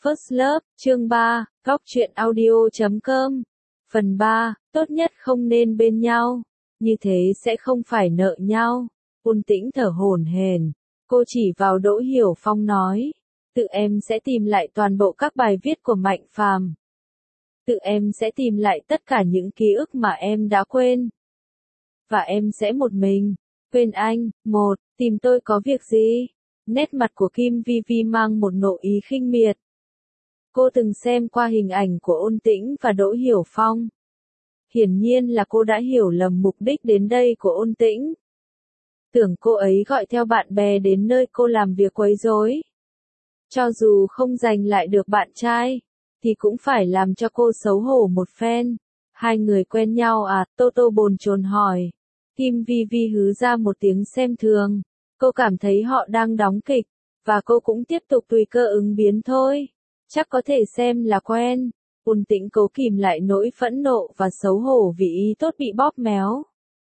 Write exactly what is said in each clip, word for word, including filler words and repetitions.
First Love, chương ba, góc truyện audio chấm com. Phần ba, tốt nhất không nên bên nhau, như thế sẽ không phải nợ nhau. Ôn Tĩnh thở hổn hển, cô chỉ vào Đỗ Hiểu Phong nói, tự em sẽ tìm lại toàn bộ các bài viết của Mạnh Phàm. Tự em sẽ tìm lại tất cả những ký ức mà em đã quên. Và em sẽ một mình, quên anh. Một, tìm tôi có việc gì? Nét mặt của Kim Vi Vi mang một nộ ý khinh miệt. Cô từng xem qua hình ảnh của Ôn Tĩnh và Đỗ Hiểu Phong. Hiển nhiên là cô đã hiểu lầm mục đích đến đây của Ôn Tĩnh. Tưởng cô ấy gọi theo bạn bè đến nơi cô làm việc quấy rối. Cho dù không giành lại được bạn trai, thì cũng phải làm cho cô xấu hổ một phen. Hai người quen nhau à? Toto bồn chồn hỏi. Kim Vi Vi hứ ra một tiếng xem thường. Cô cảm thấy họ đang đóng kịch, và cô cũng tiếp tục tùy cơ ứng biến thôi. Chắc có thể xem là quen. Ôn Tĩnh cố kìm lại nỗi phẫn nộ và xấu hổ vì ý tốt bị bóp méo.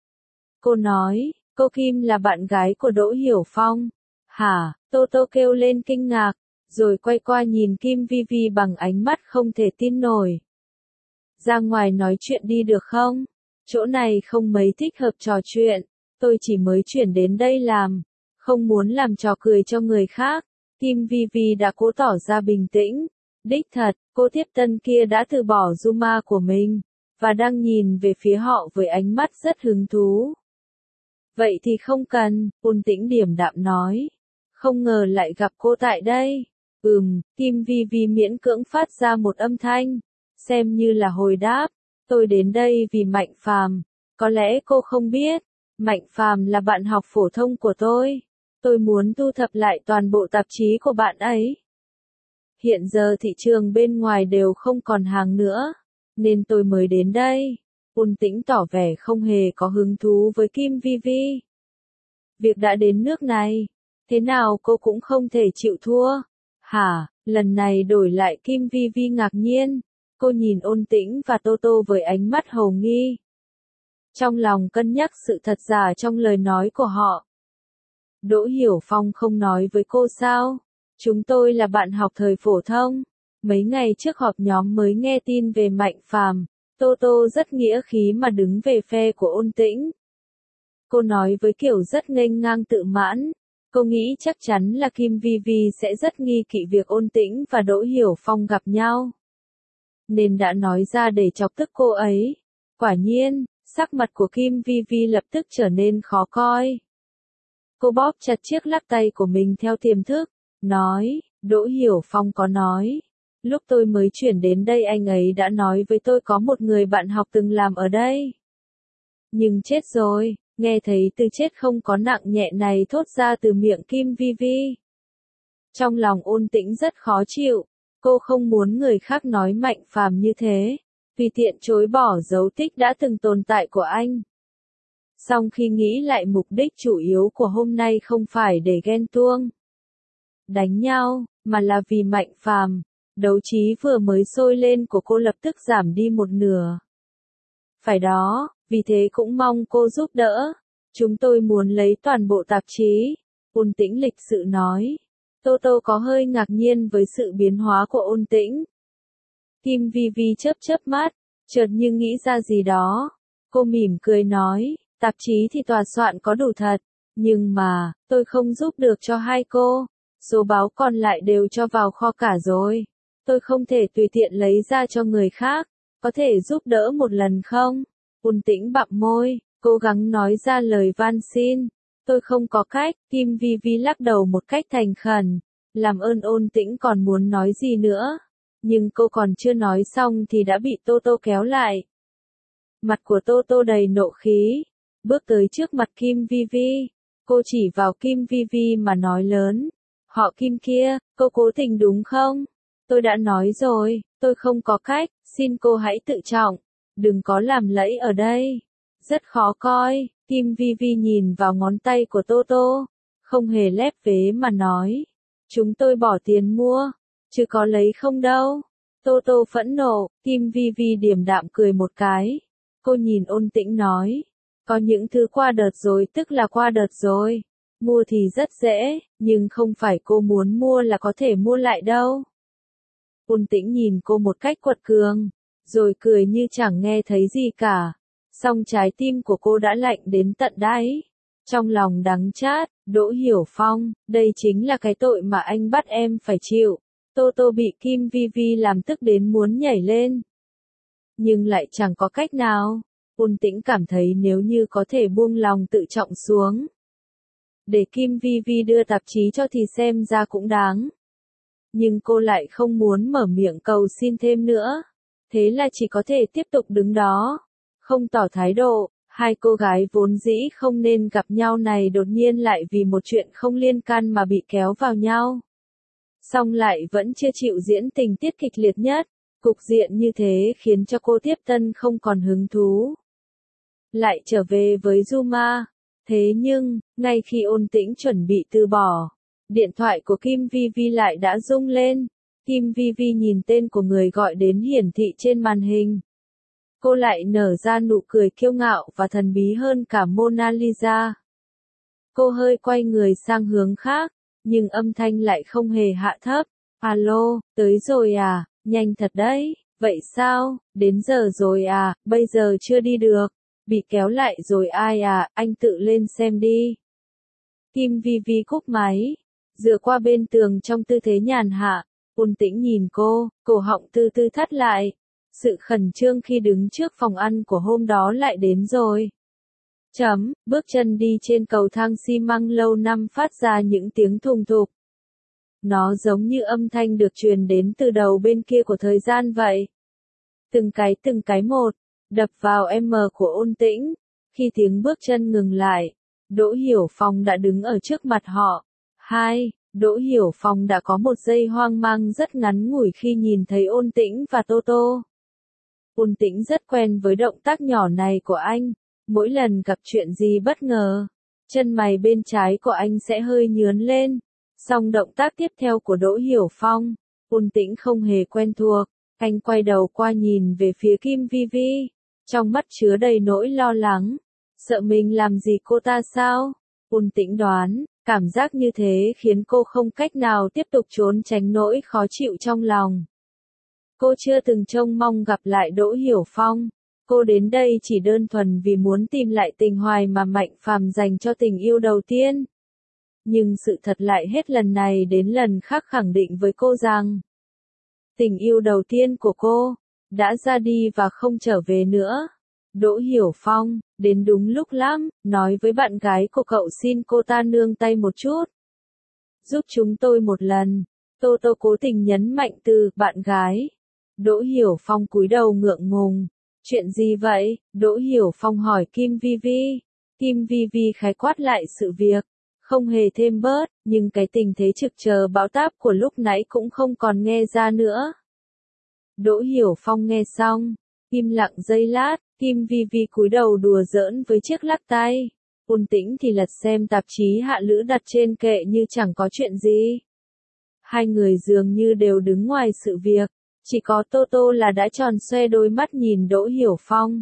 Cô nói, cô Kim là bạn gái của Đỗ Hiểu Phong. Hả? Toto kêu lên kinh ngạc, rồi quay qua nhìn Kim Vi Vi bằng ánh mắt không thể tin nổi. Ra ngoài nói chuyện đi được không? Chỗ này không mấy thích hợp trò chuyện. Tôi chỉ mới chuyển đến đây làm, không muốn làm trò cười cho người khác. Kim Vi Vi đã cố tỏ ra bình tĩnh. Đích thật, cô tiếp tân kia đã từ bỏ Zuma của mình, và đang nhìn về phía họ với ánh mắt rất hứng thú. Vậy thì không cần, Ôn Tĩnh điềm đạm nói. Không ngờ lại gặp cô tại đây. Ừm, Kim Vi Vi miễn cưỡng phát ra một âm thanh, xem như là hồi đáp. Tôi đến đây vì Mạnh Phàm. Có lẽ cô không biết, Mạnh Phàm là bạn học phổ thông của tôi. Tôi muốn thu thập lại toàn bộ tạp chí của bạn ấy. Hiện giờ thị trường bên ngoài đều không còn hàng nữa, nên tôi mới đến đây. Ôn Tĩnh tỏ vẻ không hề có hứng thú với Kim Vi Vi. Việc đã đến nước này, thế nào cô cũng không thể chịu thua. Hả? Lần này đổi lại. Kim Vi Vi ngạc nhiên. Cô nhìn Ôn Tĩnh và Toto với ánh mắt hồ nghi. Trong lòng cân nhắc sự thật giả trong lời nói của họ. Đỗ Hiểu Phong không nói với cô sao? Chúng tôi là bạn học thời phổ thông. Mấy ngày trước họp nhóm mới nghe tin về Mạnh Phàm. Toto rất nghĩa khí mà đứng về phe của Ôn Tĩnh. Cô nói với kiểu rất nghênh ngang tự mãn. Cô nghĩ chắc chắn là Kim Vi Vi sẽ rất nghi kỵ việc Ôn Tĩnh và Đỗ Hiểu Phong gặp nhau, nên đã nói ra để chọc tức cô ấy. Quả nhiên, sắc mặt của Kim Vi Vi lập tức trở nên khó coi. Cô bóp chặt chiếc lắc tay của mình theo tiềm thức, nói, Đỗ Hiểu Phong có nói. Lúc tôi mới chuyển đến đây anh ấy đã nói với tôi có một người bạn học từng làm ở đây. Nhưng chết rồi. Nghe thấy từ chết không có nặng nhẹ này thốt ra từ miệng Kim Vi Vi. Trong lòng Ôn Tĩnh rất khó chịu. Cô không muốn người khác nói Mạnh Phàm như thế, tùy tiện chối bỏ dấu tích đã từng tồn tại của anh. Song khi nghĩ lại mục đích chủ yếu của hôm nay không phải để ghen tuông, đánh nhau, mà là vì Mạnh Phàm, đấu trí vừa mới sôi lên của cô lập tức giảm đi một nửa. Phải đó, vì thế cũng mong cô giúp đỡ. Chúng tôi muốn lấy toàn bộ tạp chí. Ôn Tĩnh lịch sự nói. Toto có hơi ngạc nhiên với sự biến hóa của Ôn Tĩnh. Kim Vi Vi chớp chớp mắt, chợt như nghĩ ra gì đó. Cô mỉm cười nói, tạp chí thì tòa soạn có đủ thật, nhưng mà, tôi không giúp được cho hai cô. Số báo còn lại đều cho vào kho cả rồi. Tôi không thể tùy tiện lấy ra cho người khác. Có thể giúp đỡ một lần không? Ôn Tĩnh bặm môi, cố gắng nói ra lời van xin. Tôi không có cách. Kim Vi Vi lắc đầu một cách thành khẩn. Làm ơn. Ôn Tĩnh còn muốn nói gì nữa, nhưng cô còn chưa nói xong thì đã bị Toto kéo lại. Mặt của Toto đầy nộ khí, bước tới trước mặt Kim Vi Vi. Cô chỉ vào Kim Vi Vi mà nói lớn. Họ Kim kia, cô cố tình đúng không? Tôi đã nói rồi, tôi không có cách, xin cô hãy tự trọng, đừng có làm lẫy ở đây. Rất khó coi. Kim Vi Vi nhìn vào ngón tay của Toto, không hề lép vế mà nói. Chúng tôi bỏ tiền mua, chứ có lấy không đâu. Toto phẫn nộ. Kim Vi Vi điềm đạm cười một cái. Cô nhìn Ôn Tĩnh nói, có những thứ qua đợt rồi tức là qua đợt rồi. Mua thì rất dễ, nhưng không phải cô muốn mua là có thể mua lại đâu. Ôn Tĩnh nhìn cô một cách quật cường, rồi cười như chẳng nghe thấy gì cả. Song trái tim của cô đã lạnh đến tận đáy. Trong lòng đắng chát, Đỗ Hiểu Phong, đây chính là cái tội mà anh bắt em phải chịu. Tô Tô bị Kim Vi Vi làm tức đến muốn nhảy lên. Nhưng lại chẳng có cách nào. Ôn Tĩnh cảm thấy nếu như có thể buông lòng tự trọng xuống. Để Kim Vi Vi đưa tạp chí cho thì xem ra cũng đáng. Nhưng cô lại không muốn mở miệng cầu xin thêm nữa. Thế là chỉ có thể tiếp tục đứng đó. Không tỏ thái độ. Hai cô gái vốn dĩ không nên gặp nhau này đột nhiên lại vì một chuyện không liên can mà bị kéo vào nhau. Song lại vẫn chưa chịu diễn tình tiết kịch liệt nhất. Cục diện như thế khiến cho cô Tiếp Tân không còn hứng thú. Lại trở về với Zuma. Thế nhưng, ngay khi Ôn Tĩnh chuẩn bị từ bỏ, điện thoại của Kim Vi Vi lại đã rung lên. Kim Vi Vi nhìn tên của người gọi đến hiển thị trên màn hình. Cô lại nở ra nụ cười kiêu ngạo và thần bí hơn cả Mona Lisa. Cô hơi quay người sang hướng khác, nhưng âm thanh lại không hề hạ thấp. Alo, tới rồi à, nhanh thật đấy, vậy sao, đến giờ rồi à, bây giờ chưa đi được, bị kéo lại rồi ai à, anh tự lên xem đi. Kim Vi Vi cúp máy, dựa qua bên tường trong tư thế nhàn hạ, Ôn Tĩnh nhìn cô, cổ họng từ từ thắt lại. Sự khẩn trương khi đứng trước phòng ăn của hôm đó lại đến rồi. Chấm, bước chân đi trên cầu thang xi măng lâu năm phát ra những tiếng thùng thục. Nó giống như âm thanh được truyền đến từ đầu bên kia của thời gian vậy. Từng cái từng cái một, đập vào em của Ôn Tĩnh. Khi tiếng bước chân ngừng lại, Đỗ Hiểu Phong đã đứng ở trước mặt họ. Hai, Đỗ Hiểu Phong đã có một giây hoang mang rất ngắn ngủi khi nhìn thấy Ôn Tĩnh và Tô Tô. Ôn Tĩnh rất quen với động tác nhỏ này của anh. Mỗi lần gặp chuyện gì bất ngờ, chân mày bên trái của anh sẽ hơi nhướn lên. Song động tác tiếp theo của Đỗ Hiểu Phong, Ôn Tĩnh không hề quen thuộc. Anh quay đầu qua nhìn về phía Kim Vi Vi, trong mắt chứa đầy nỗi lo lắng. Sợ mình làm gì cô ta sao? Ôn Tĩnh đoán, cảm giác như thế khiến cô không cách nào tiếp tục trốn tránh nỗi khó chịu trong lòng. Cô chưa từng trông mong gặp lại Đỗ Hiểu Phong. Cô đến đây chỉ đơn thuần vì muốn tìm lại tình hoài mà Mạnh Phàm dành cho tình yêu đầu tiên. Nhưng sự thật lại hết lần này đến lần khác khẳng định với cô rằng tình yêu đầu tiên của cô đã ra đi và không trở về nữa. Đỗ Hiểu Phong, đến đúng lúc lắm, nói với bạn gái của cậu xin cô ta nương tay một chút. Giúp chúng tôi một lần. Tô Tô cố tình nhấn mạnh từ bạn gái. Đỗ Hiểu Phong cúi đầu ngượng ngùng. Chuyện gì vậy? Đỗ Hiểu Phong hỏi Kim Vi Vi. Kim Vi Vi khái quát lại sự việc. Không hề thêm bớt, nhưng cái tình thế trực chờ bão táp của lúc nãy cũng không còn nghe ra nữa. Đỗ Hiểu Phong nghe xong, im lặng giây lát, Kim Vi Vi cúi đầu đùa giỡn với chiếc lắc tay. Ôn Tĩnh thì lật xem tạp chí hạ lữ đặt trên kệ như chẳng có chuyện gì. Hai người dường như đều đứng ngoài sự việc. Chỉ có Tô Tô là đã tròn xoe đôi mắt nhìn Đỗ Hiểu Phong.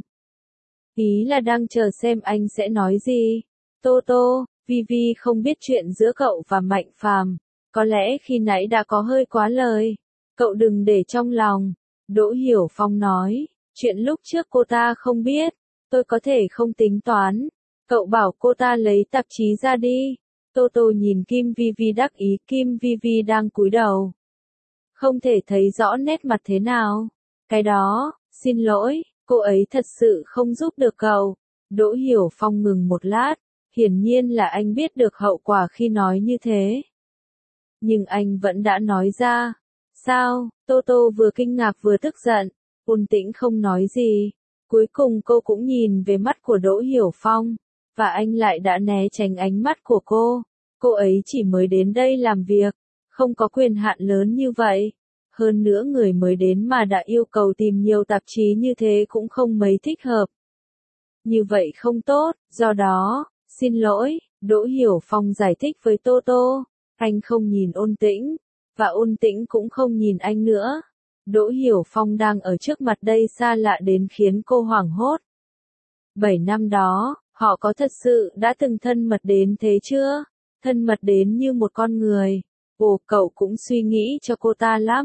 Ý là đang chờ xem anh sẽ nói gì. Tô Tô, Vi Vi không biết chuyện giữa cậu và Mạnh Phàm. Có lẽ khi nãy đã có hơi quá lời. Cậu đừng để trong lòng. Đỗ Hiểu Phong nói. Chuyện lúc trước cô ta không biết. Tôi có thể không tính toán. Cậu bảo cô ta lấy tạp chí ra đi. Tô Tô nhìn Kim Vi Vi đắc ý. Kim Vi Vi đang cúi đầu. Không thể thấy rõ nét mặt thế nào. Cái đó, xin lỗi, cô ấy thật sự không giúp được cậu. Đỗ Hiểu Phong ngừng một lát, hiển nhiên là anh biết được hậu quả khi nói như thế. Nhưng anh vẫn đã nói ra. Sao? Tô Tô vừa kinh ngạc vừa tức giận. Ôn Tĩnh không nói gì. Cuối cùng cô cũng nhìn về mắt của Đỗ Hiểu Phong. Và anh lại đã né tránh ánh mắt của cô. Cô ấy chỉ mới đến đây làm việc. Không có quyền hạn lớn như vậy. Hơn nữa người mới đến mà đã yêu cầu tìm nhiều tạp chí như thế cũng không mấy thích hợp. Như vậy không tốt, do đó, xin lỗi, Đỗ Hiểu Phong giải thích với Tô Tô. Anh không nhìn Ôn Tĩnh, và Ôn Tĩnh cũng không nhìn anh nữa. Đỗ Hiểu Phong đang ở trước mặt đây xa lạ đến khiến cô hoảng hốt. Bảy năm đó, họ có thật sự đã từng thân mật đến thế chưa? Thân mật đến như một con người. Ồ, cậu cũng suy nghĩ cho cô ta lắm.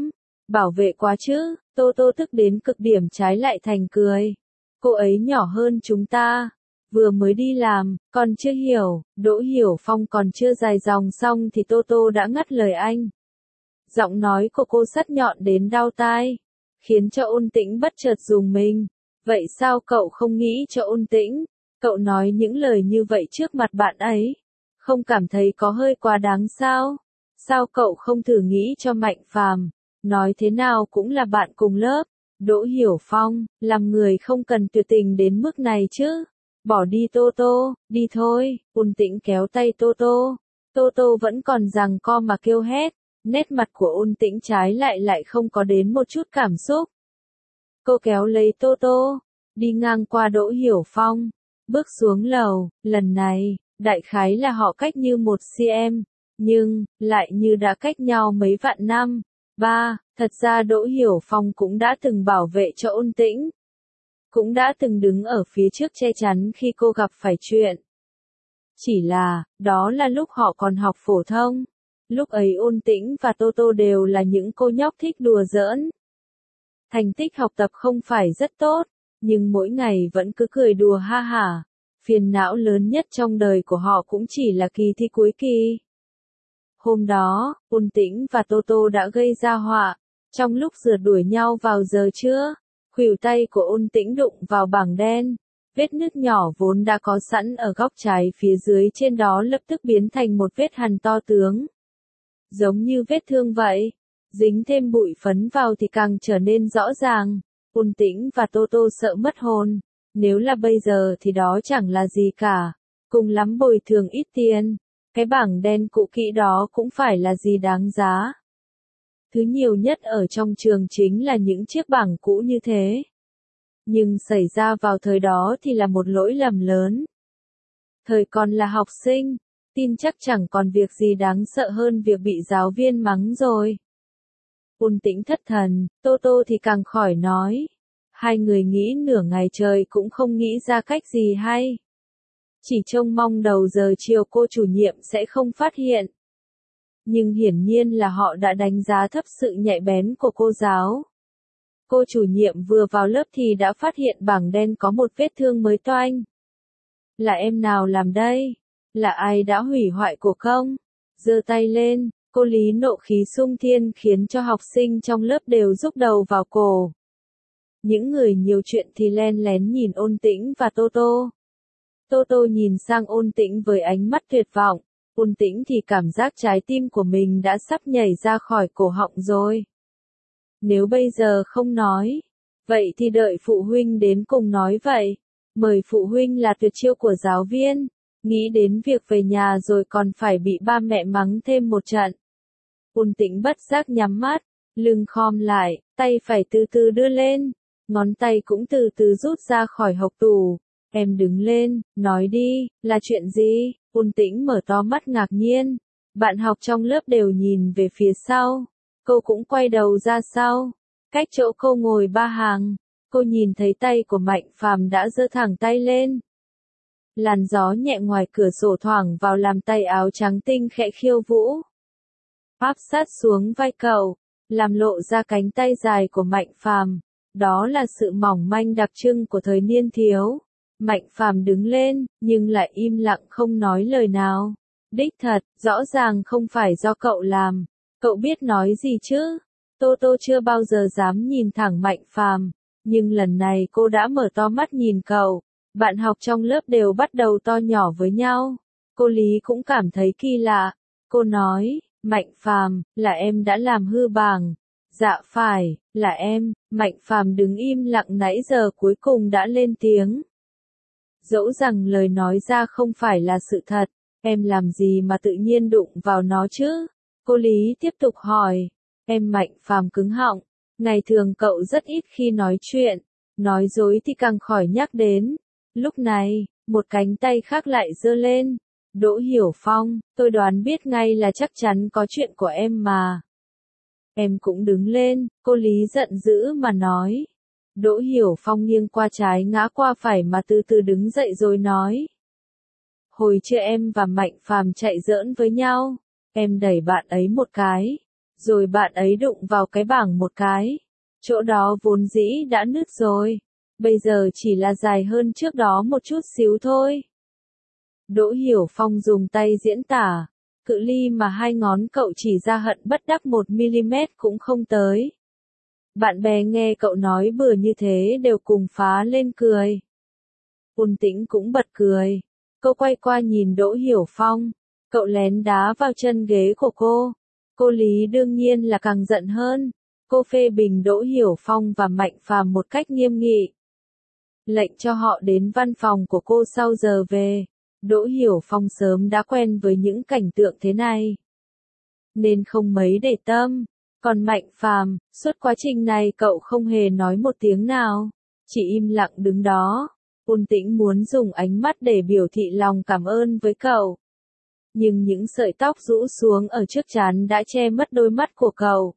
Bảo vệ quá chứ, Tô Tô tức đến cực điểm trái lại thành cười. Cô ấy nhỏ hơn chúng ta. Vừa mới đi làm, còn chưa hiểu, Đỗ Hiểu Phong còn chưa dài dòng xong thì Tô Tô đã ngắt lời anh. Giọng nói của cô sắc nhọn đến đau tai, khiến cho Ôn Tĩnh bất chợt rùng mình. Vậy sao cậu không nghĩ cho Ôn Tĩnh? Cậu nói những lời như vậy trước mặt bạn ấy, không cảm thấy có hơi quá đáng sao? Sao cậu không thử nghĩ cho Mạnh Phàm? Nói thế nào cũng là bạn cùng lớp. Đỗ Hiểu Phong, làm người không cần tuyệt tình đến mức này chứ. Bỏ đi Tô Tô, đi thôi. Ôn Tĩnh kéo tay Tô Tô. Tô Tô vẫn còn giằng co mà kêu hét. Nét mặt của Ôn Tĩnh trái lại lại không có đến một chút cảm xúc. Cô kéo lấy Tô Tô, đi ngang qua Đỗ Hiểu Phong, bước xuống lầu. Lần này, đại khái là họ cách như một cm, nhưng lại như đã cách nhau mấy vạn năm. Ba, thật ra Đỗ Hiểu Phong cũng đã từng bảo vệ cho Ôn Tĩnh, cũng đã từng đứng ở phía trước che chắn khi cô gặp phải chuyện. Chỉ là, đó là lúc họ còn học phổ thông. Lúc ấy Ôn Tĩnh và Tô Tô đều là những cô nhóc thích đùa giỡn. Thành tích học tập không phải rất tốt, nhưng mỗi ngày vẫn cứ cười đùa ha hả. Phiền não lớn nhất trong đời của họ cũng chỉ là kỳ thi cuối kỳ. Hôm đó, Ôn Tĩnh và Tô Tô đã gây ra họa. Trong lúc rượt đuổi nhau vào giờ trưa, khuỷu tay của Ôn Tĩnh đụng vào bảng đen. Vết nứt nhỏ vốn đã có sẵn ở góc trái phía dưới trên đó lập tức biến thành một vết hằn to tướng. Giống như vết thương vậy. Dính thêm bụi phấn vào thì càng trở nên rõ ràng. Ôn Tĩnh và Tô Tô sợ mất hồn. Nếu là bây giờ thì đó chẳng là gì cả. Cùng lắm bồi thường ít tiền. Cái bảng đen cũ kỹ đó cũng phải là gì đáng giá. Thứ nhiều nhất ở trong trường chính là những chiếc bảng cũ như thế. Nhưng xảy ra vào thời đó thì là một lỗi lầm lớn. Thời còn là học sinh, tin chắc chẳng còn việc gì đáng sợ hơn việc bị giáo viên mắng rồi. Ôn Tĩnh thất thần, Tô Tô thì càng khỏi nói. Hai người nghĩ nửa ngày trời cũng không nghĩ ra cách gì hay. Chỉ trông mong đầu giờ chiều cô chủ nhiệm sẽ không phát hiện. Nhưng hiển nhiên là họ đã đánh giá thấp sự nhạy bén của cô giáo. Cô chủ nhiệm vừa vào lớp thì đã phát hiện bảng đen có một vết thương mới toanh. Là em nào làm đây? Là ai đã hủy hoại của công? Giơ tay lên, cô Lý nộ khí sung thiên khiến cho học sinh trong lớp đều rúc đầu vào cổ. Những người nhiều chuyện thì len lén nhìn Ôn Tĩnh và Tô Tô. Tô Tô nhìn sang Ôn Tĩnh với ánh mắt tuyệt vọng. Ôn Tĩnh thì cảm giác trái tim của mình đã sắp nhảy ra khỏi cổ họng rồi. Nếu bây giờ không nói, vậy thì đợi phụ huynh đến cùng nói vậy. Mời phụ huynh là tuyệt chiêu của giáo viên. Nghĩ đến việc về nhà rồi còn phải bị ba mẹ mắng thêm một trận. Ôn Tĩnh bất giác nhắm mắt, lưng khom lại, tay phải từ từ đưa lên, ngón tay cũng từ từ rút ra khỏi hộc tủ. Em đứng lên, nói đi, là chuyện gì? Ôn Tĩnh mở to mắt ngạc nhiên. Bạn học trong lớp đều nhìn về phía sau. Cô cũng quay đầu ra sau. Cách chỗ cô ngồi ba hàng, cô nhìn thấy tay của Mạnh Phàm đã giơ thẳng tay lên. Làn gió nhẹ ngoài cửa sổ thoảng vào làm tay áo trắng tinh khẽ khiêu vũ. Áp sát xuống vai cậu, làm lộ ra cánh tay dài của Mạnh Phàm. Đó là sự mỏng manh đặc trưng của thời niên thiếu. Mạnh Phàm đứng lên, nhưng lại im lặng không nói lời nào. Đích thật, rõ ràng không phải do cậu làm. Cậu biết nói gì chứ? Tô Tô chưa bao giờ dám nhìn thẳng Mạnh Phàm, nhưng lần này cô đã mở to mắt nhìn cậu. Bạn học trong lớp đều bắt đầu to nhỏ với nhau. Cô Lý cũng cảm thấy kỳ lạ. Cô nói, Mạnh Phàm, là em đã làm hư bảng. Dạ phải, là em. Mạnh Phàm đứng im lặng nãy giờ cuối cùng đã lên tiếng. Dẫu rằng lời nói ra không phải là sự thật, em làm gì mà tự nhiên đụng vào nó chứ? Cô Lý tiếp tục hỏi. Em Mạnh Phàm cứng họng. Ngày thường cậu rất ít khi nói chuyện, nói dối thì càng khỏi nhắc đến. Lúc này, một cánh tay khác lại giơ lên. Đỗ Hiểu Phong, tôi đoán biết ngay là chắc chắn có chuyện của em mà. Em cũng đứng lên, cô Lý giận dữ mà nói. Đỗ Hiểu Phong nghiêng qua trái ngã qua phải mà từ từ đứng dậy rồi nói. Hồi trưa em và Mạnh Phàm chạy giỡn với nhau, em đẩy bạn ấy một cái, Rồi bạn ấy đụng vào cái bảng một cái. Chỗ đó vốn dĩ đã nứt rồi. Bây giờ chỉ là dài hơn trước đó một chút xíu thôi. Đỗ Hiểu Phong dùng tay diễn tả. Cự ly mà hai ngón cậu chỉ ra hận bất đắc một mi-li-mét cũng không tới. Bạn bè nghe cậu nói bừa như thế đều cùng phá lên cười. Ôn Tĩnh cũng bật cười. Cô quay qua nhìn Đỗ Hiểu Phong. Cậu lén đá vào chân ghế của cô. Cô Lý đương nhiên là càng giận hơn. Cô phê bình Đỗ Hiểu Phong và Mạnh Phàm một cách nghiêm nghị. Lệnh cho họ đến văn phòng của cô sau giờ về. Đỗ Hiểu Phong sớm đã quen với những cảnh tượng thế này, nên không mấy để tâm. Còn Mạnh Phàm, suốt quá trình này cậu không hề nói một tiếng nào, chỉ im lặng đứng đó. Ôn Tĩnh muốn dùng ánh mắt để biểu thị lòng cảm ơn với cậu. Nhưng những sợi tóc rũ xuống ở trước trán đã che mất đôi mắt của cậu.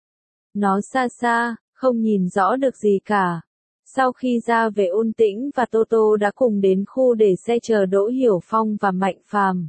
Nó xa xa, không nhìn rõ được gì cả. Sau khi ra về Ôn Tĩnh và Tô Tô đã cùng đến khu để xe chờ Đỗ Hiểu Phong và Mạnh Phàm.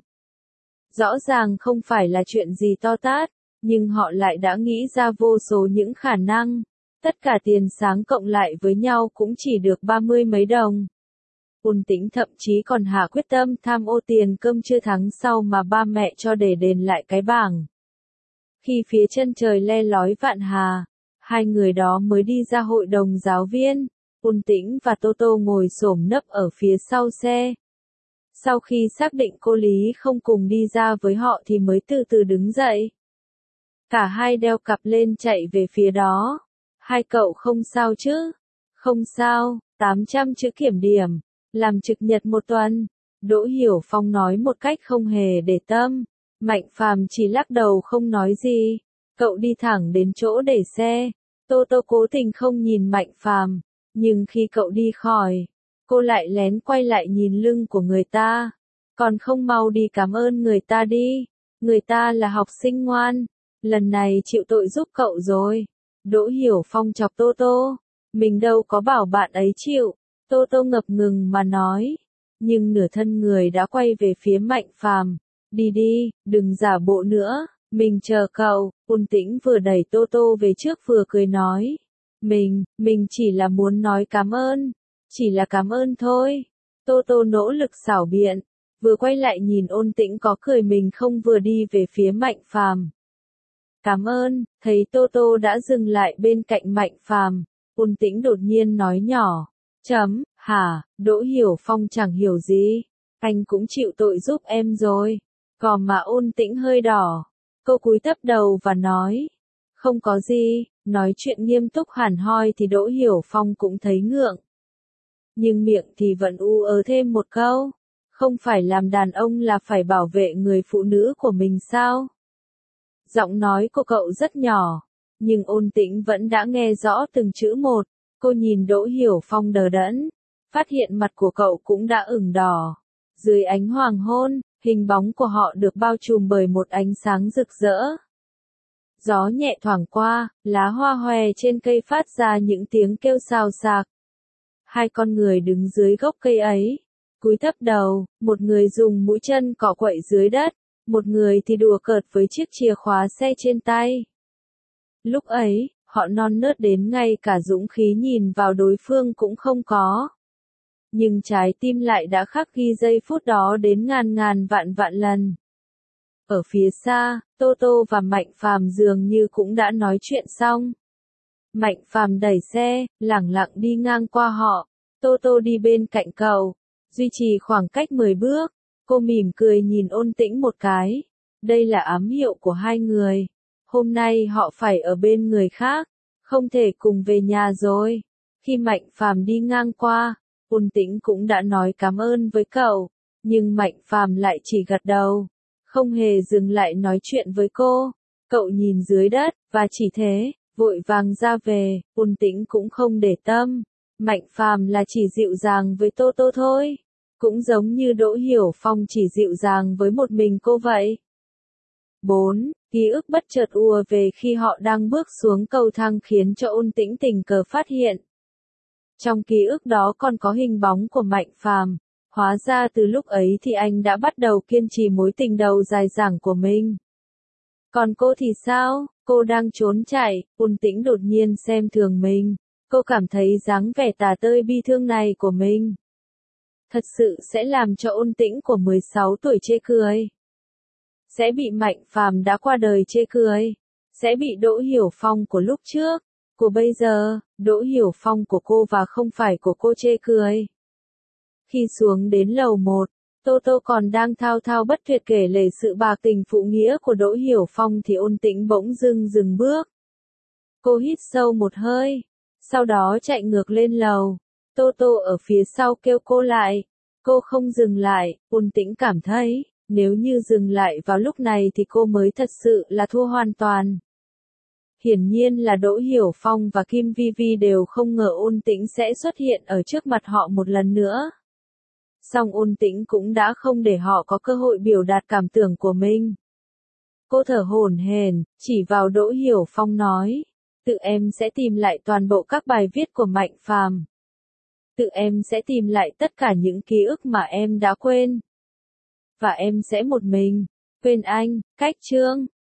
Rõ ràng không phải là chuyện gì to tát, nhưng họ lại đã nghĩ ra vô số những khả năng. Tất cả tiền sáng cộng lại với nhau cũng chỉ được ba mươi mấy đồng. Ôn Tĩnh thậm chí còn hạ quyết tâm tham ô tiền cơm trưa tháng sau mà ba mẹ cho để đền lại cái bảng. Khi phía chân trời le lói vạn hà, hai người đó mới đi ra hội đồng giáo viên. Ôn Tĩnh và Tô Tô ngồi xổm nấp ở phía sau xe. Sau khi xác định cô Lý không cùng đi ra với họ thì mới từ từ đứng dậy. Cả hai đeo cặp lên chạy về phía đó. Hai cậu không sao chứ? Không sao, tám trăm chữ kiểm điểm. Làm trực nhật một tuần. Đỗ Hiểu Phong nói một cách không hề để tâm. Mạnh Phàm chỉ lắc đầu không nói gì. Cậu đi thẳng đến chỗ để xe. Tô Tô cố tình không nhìn Mạnh Phàm. Nhưng khi cậu đi khỏi, cô lại lén quay lại nhìn lưng của người ta. Còn không mau đi cảm ơn người ta đi. Người ta là học sinh ngoan. Lần này chịu tội giúp cậu rồi. Đỗ Hiểu Phong chọc Tô Tô. Mình đâu có bảo bạn ấy chịu. Tô Tô ngập ngừng mà nói. Nhưng nửa thân người đã quay về phía Mạnh Phàm. Đi đi, đừng giả bộ nữa. Mình chờ cậu. Ôn Tĩnh vừa đẩy Tô Tô về trước vừa cười nói. Mình, mình chỉ là muốn nói cảm ơn. Chỉ là cảm ơn thôi. Tô Tô nỗ lực xảo biện. Vừa quay lại nhìn Ôn Tĩnh có cười mình không vừa đi về phía Mạnh Phàm. Cảm ơn, thấy Tô Tô đã dừng lại bên cạnh Mạnh Phàm. Ôn Tĩnh đột nhiên nói nhỏ. Chấm, hả, Đỗ Hiểu Phong chẳng hiểu gì. Anh cũng chịu tội giúp em rồi. Cò mà Ôn Tĩnh hơi đỏ. Cô cúi thấp đầu và nói. Không có gì. Nói chuyện nghiêm túc hẳn hoi thì Đỗ Hiểu Phong cũng thấy ngượng. Nhưng miệng thì vẫn u ớ thêm một câu. Không phải làm đàn ông là phải bảo vệ người phụ nữ của mình sao? Giọng nói của cậu rất nhỏ. Nhưng Ôn Tĩnh vẫn đã nghe rõ từng chữ một. Cô nhìn Đỗ Hiểu Phong đờ đẫn. Phát hiện mặt của cậu cũng đã ửng đỏ. Dưới ánh hoàng hôn, hình bóng của họ được bao trùm bởi một ánh sáng rực rỡ. Gió nhẹ thoảng qua, lá hoa hòe trên cây phát ra những tiếng kêu xào xạc. Hai con người đứng dưới gốc cây ấy, cúi thấp đầu, một người dùng mũi chân cọ quậy dưới đất, một người thì đùa cợt với chiếc chìa khóa xe trên tay. Lúc ấy, họ non nớt đến ngay cả dũng khí nhìn vào đối phương cũng không có. Nhưng trái tim lại đã khắc ghi giây phút đó đến ngàn ngàn vạn vạn lần. Ở phía xa, Tô Tô và Mạnh Phàm dường như cũng đã nói chuyện xong. Mạnh Phàm đẩy xe, lẳng lặng đi ngang qua họ. Tô Tô đi bên cạnh cậu, duy trì khoảng cách mười bước. Cô mỉm cười nhìn Ôn Tĩnh một cái. Đây là ám hiệu của hai người. Hôm nay họ phải ở bên người khác, không thể cùng về nhà rồi. Khi Mạnh Phàm đi ngang qua, Ôn Tĩnh cũng đã nói cảm ơn với cậu, nhưng Mạnh Phàm lại chỉ gật đầu, không hề dừng lại nói chuyện với cô. Cậu nhìn dưới đất, và chỉ thế, vội vàng ra về. Ôn Tĩnh cũng không để tâm. Mạnh Phàm là chỉ dịu dàng với Tô Tô thôi. Cũng giống như Đỗ Hiểu Phong chỉ dịu dàng với một mình cô vậy. bốn. Ký ức bất chợt ùa về khi họ đang bước xuống cầu thang khiến cho Ôn Tĩnh tình cờ phát hiện. Trong ký ức đó còn có hình bóng của Mạnh Phàm. Hóa ra từ lúc ấy thì anh đã bắt đầu kiên trì mối tình đầu dài dẳng của mình. Còn cô thì sao? Cô đang trốn chạy, Ôn Tĩnh đột nhiên xem thường mình. Cô cảm thấy dáng vẻ tà tơi bi thương này của mình thật sự sẽ làm cho Ôn Tĩnh của mười sáu tuổi chê cười. Sẽ bị Mạnh Phàm đã qua đời chê cười. Sẽ bị Đỗ Hiểu Phong của lúc trước, của bây giờ, Đỗ Hiểu Phong của cô và không phải của cô chê cười. Khi xuống đến lầu một, Tô Tô còn đang thao thao bất tuyệt kể lể sự bạc tình phụ nghĩa của Đỗ Hiểu Phong thì Ôn Tĩnh bỗng dưng dừng bước. Cô hít sâu một hơi, sau đó chạy ngược lên lầu. Tô Tô ở phía sau kêu cô lại. Cô không dừng lại, Ôn Tĩnh cảm thấy, nếu như dừng lại vào lúc này thì cô mới thật sự là thua hoàn toàn. Hiển nhiên là Đỗ Hiểu Phong và Kim Vi Vi đều không ngờ Ôn Tĩnh sẽ xuất hiện ở trước mặt họ một lần nữa. Song Ôn Tĩnh cũng đã không để họ có cơ hội biểu đạt cảm tưởng của mình. Cô thở hổn hển, chỉ vào Đỗ Hiểu Phong nói, tự em sẽ tìm lại toàn bộ các bài viết của Mạnh Phàm. Tự em sẽ tìm lại tất cả những ký ức mà em đã quên. Và em sẽ một mình, quên anh, cách chương.